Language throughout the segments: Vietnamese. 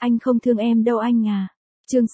Anh không thương em đâu anh à. Chương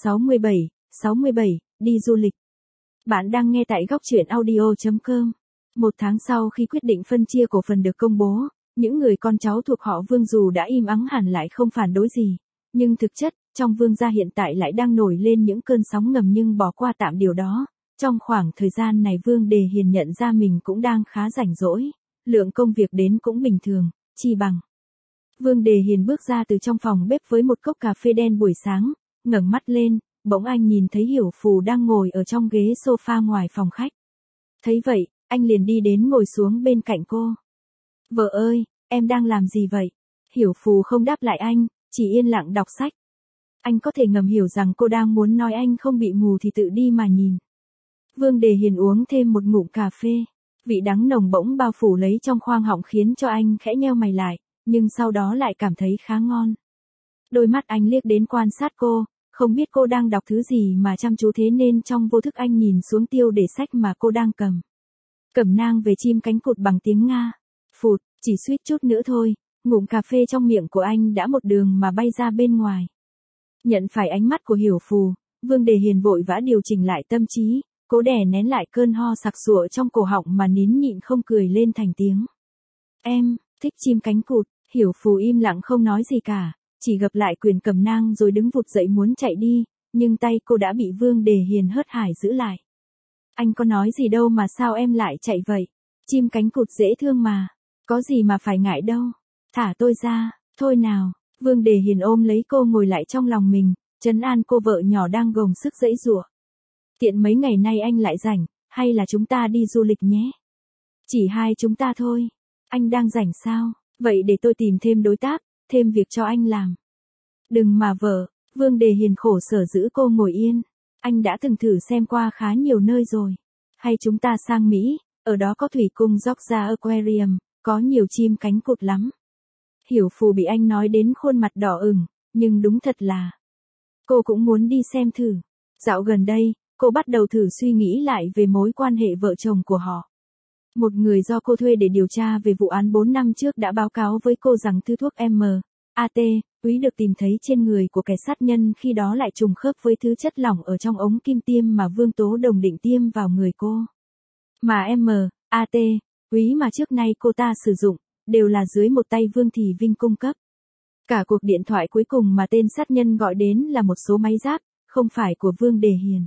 67, đi du lịch. Bạn đang nghe tại góc truyện audio.com. Một tháng sau khi quyết định phân chia cổ phần được công bố, những người con cháu thuộc họ Vương dù đã im ắng hẳn lại không phản đối gì. Nhưng thực chất, trong Vương gia hiện tại lại đang nổi lên những cơn sóng ngầm nhưng bỏ qua tạm điều đó. Trong khoảng thời gian này Vương Đề Hiền nhận ra mình cũng đang khá rảnh rỗi. Lượng công việc đến cũng bình thường, chi bằng. Vương Đề Hiền bước ra từ trong phòng bếp với một cốc cà phê đen buổi sáng, ngẩng mắt lên, bỗng anh nhìn thấy Hiểu Phù đang ngồi ở trong ghế sofa ngoài phòng khách. Thấy vậy, anh liền đi đến ngồi xuống bên cạnh cô. Vợ ơi, em đang làm gì vậy? Hiểu Phù không đáp lại anh, chỉ yên lặng đọc sách. Anh có thể ngầm hiểu rằng cô đang muốn nói anh không bị mù thì tự đi mà nhìn. Vương Đề Hiền uống thêm một ngụm cà phê. Vị đắng nồng bỗng bao phủ lấy trong khoang họng khiến cho anh khẽ nheo mày lại, nhưng sau đó lại cảm thấy khá ngon. Đôi mắt anh liếc đến quan sát cô, không biết cô đang đọc thứ gì mà chăm chú thế nên trong vô thức anh nhìn xuống tiêu đề sách mà cô đang cầm. Cẩm nang về chim cánh cụt bằng tiếng Nga. Phụt, chỉ suýt chút nữa thôi, ngụm cà phê trong miệng của anh đã một đường mà bay ra bên ngoài. Nhận phải ánh mắt của Hiểu Phù, Vương Đề Hiền vội vã điều chỉnh lại tâm trí, cố đè nén lại cơn ho sặc sụa trong cổ họng mà nín nhịn không cười lên thành tiếng. Em thích chim cánh cụt. Hiểu Phù im lặng không nói gì cả, chỉ gập lại quyển cẩm nang rồi đứng vụt dậy muốn chạy đi, nhưng tay cô đã bị Vương Đề Hiền hớt hải giữ lại. Anh có nói gì đâu mà sao em lại chạy vậy? Chim cánh cụt dễ thương mà, có gì mà phải ngại đâu. Thả tôi ra, thôi nào. Vương Đề Hiền ôm lấy cô ngồi lại trong lòng mình, trấn an cô vợ nhỏ đang gồng sức giãy giụa. Tiện mấy ngày nay anh lại rảnh, hay là chúng ta đi du lịch nhé? Chỉ hai chúng ta thôi. Anh đang rảnh sao? Vậy để tôi tìm thêm đối tác, thêm việc cho anh làm. Đừng mà vợ, Vương Đề Hiền khổ sở giữ cô ngồi yên. Anh đã từng thử xem qua khá nhiều nơi rồi. Hay chúng ta sang Mỹ, ở đó có thủy cung Georgia Aquarium, có nhiều chim cánh cụt lắm. Hiểu Phù bị anh nói đến khuôn mặt đỏ ửng, nhưng đúng thật là cô cũng muốn đi xem thử. Dạo gần đây, cô bắt đầu thử suy nghĩ lại về mối quan hệ vợ chồng của họ. Một người do cô thuê để điều tra về vụ án 4 năm trước đã báo cáo với cô rằng thứ thuốc MAT úy được tìm thấy trên người của kẻ sát nhân khi đó lại trùng khớp với thứ chất lỏng ở trong ống kim tiêm mà Vương Tố Đồng định tiêm vào người cô. Mà MAT úy mà trước nay cô ta sử dụng, đều là dưới một tay Vương Thị Vinh cung cấp. Cả cuộc điện thoại cuối cùng mà tên sát nhân gọi đến là một số máy giáp, không phải của Vương Đề Hiền.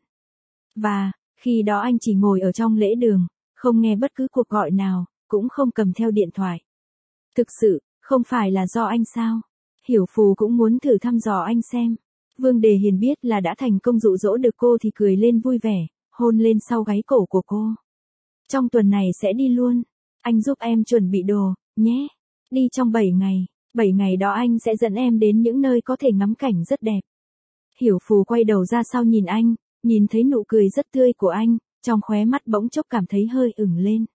Và, khi đó anh chỉ ngồi ở trong lễ đường, không nghe bất cứ cuộc gọi nào, cũng không cầm theo điện thoại. Thực sự, không phải là do anh sao? Hiểu Phù cũng muốn thử thăm dò anh xem. Vương Đề Hiền biết là đã thành công dụ dỗ được cô thì cười lên vui vẻ, hôn lên sau gáy cổ của cô. Trong tuần này sẽ đi luôn. Anh giúp em chuẩn bị đồ, nhé. Đi trong 7 ngày. 7 ngày đó anh sẽ dẫn em đến những nơi có thể ngắm cảnh rất đẹp. Hiểu Phù quay đầu ra sau nhìn anh, nhìn thấy nụ cười rất tươi của anh, trong khóe mắt bỗng chốc cảm thấy hơi ửng lên.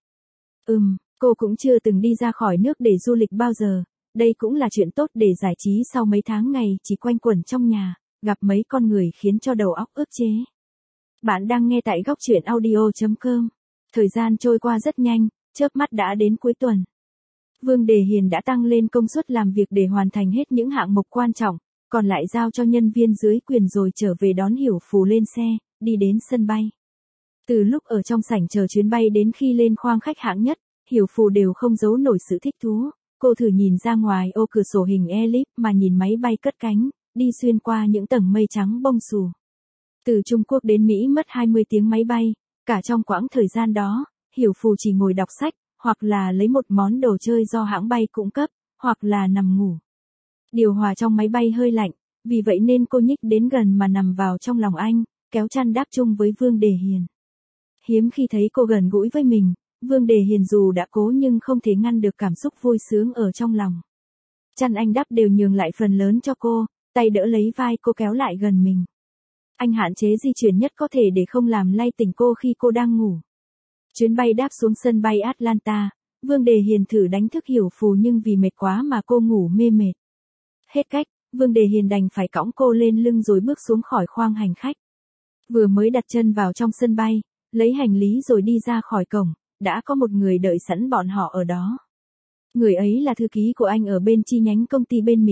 Cô cũng chưa từng đi ra khỏi nước để du lịch bao giờ, đây cũng là chuyện tốt để giải trí sau mấy tháng ngày chỉ quanh quẩn trong nhà, gặp mấy con người khiến cho đầu óc ức chế. Bạn đang nghe tại góc truyện audio.com. Thời gian trôi qua rất nhanh, chớp mắt đã đến cuối tuần. Vương Đề Hiền đã tăng lên công suất làm việc để hoàn thành hết những hạng mục quan trọng, còn lại giao cho nhân viên dưới quyền rồi trở về đón Hiểu Phù lên xe, đi đến sân bay. Từ lúc ở trong sảnh chờ chuyến bay đến khi lên khoang khách hạng nhất, Hiểu Phù đều không giấu nổi sự thích thú. Cô thử nhìn ra ngoài ô cửa sổ hình elip mà nhìn máy bay cất cánh, đi xuyên qua những tầng mây trắng bông xù. Từ Trung Quốc đến Mỹ mất 20 tiếng máy bay, cả trong quãng thời gian đó, Hiểu Phù chỉ ngồi đọc sách, hoặc là lấy một món đồ chơi do hãng bay cung cấp, hoặc là nằm ngủ. Điều hòa trong máy bay hơi lạnh, vì vậy nên cô nhích đến gần mà nằm vào trong lòng anh, kéo chăn đáp chung với Vương Đề Hiền. Hiếm khi thấy cô gần gũi với mình, Vương Đề Hiền dù đã cố nhưng không thể ngăn được cảm xúc vui sướng ở trong lòng. Chăn anh đắp đều nhường lại phần lớn cho cô, tay đỡ lấy vai cô kéo lại gần mình. Anh hạn chế di chuyển nhất có thể để không làm lay tỉnh cô khi cô đang ngủ. Chuyến bay đáp xuống sân bay Atlanta, Vương Đề Hiền thử đánh thức Hiểu Phù nhưng vì mệt quá mà cô ngủ mê mệt. Hết cách, Vương Đề Hiền đành phải cõng cô lên lưng rồi bước xuống khỏi khoang hành khách. Vừa mới đặt chân vào trong sân bay, lấy hành lý rồi đi ra khỏi cổng, đã có một người đợi sẵn bọn họ ở đó. Người ấy là thư ký của anh ở bên chi nhánh công ty bên Mỹ,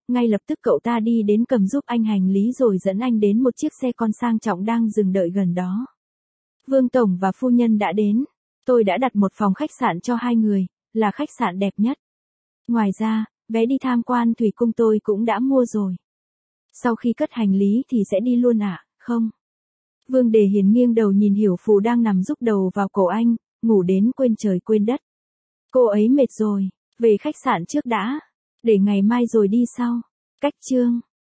ngay lập tức cậu ta đi đến cầm giúp anh hành lý rồi dẫn anh đến một chiếc xe con sang trọng đang dừng đợi gần đó. Vương Tổng và phu nhân đã đến. Tôi đã đặt một phòng khách sạn cho 2 người, là khách sạn đẹp nhất. Ngoài ra, vé đi tham quan thủy cung tôi cũng đã mua rồi. Sau khi cất hành lý thì sẽ đi luôn ạ, không? Vương Đề Hiền nghiêng đầu nhìn Hiểu Phù đang nằm rúc đầu vào cổ anh, ngủ đến quên trời quên đất. Cô ấy mệt rồi, về khách sạn trước đã, để ngày mai rồi đi sau. Cách chương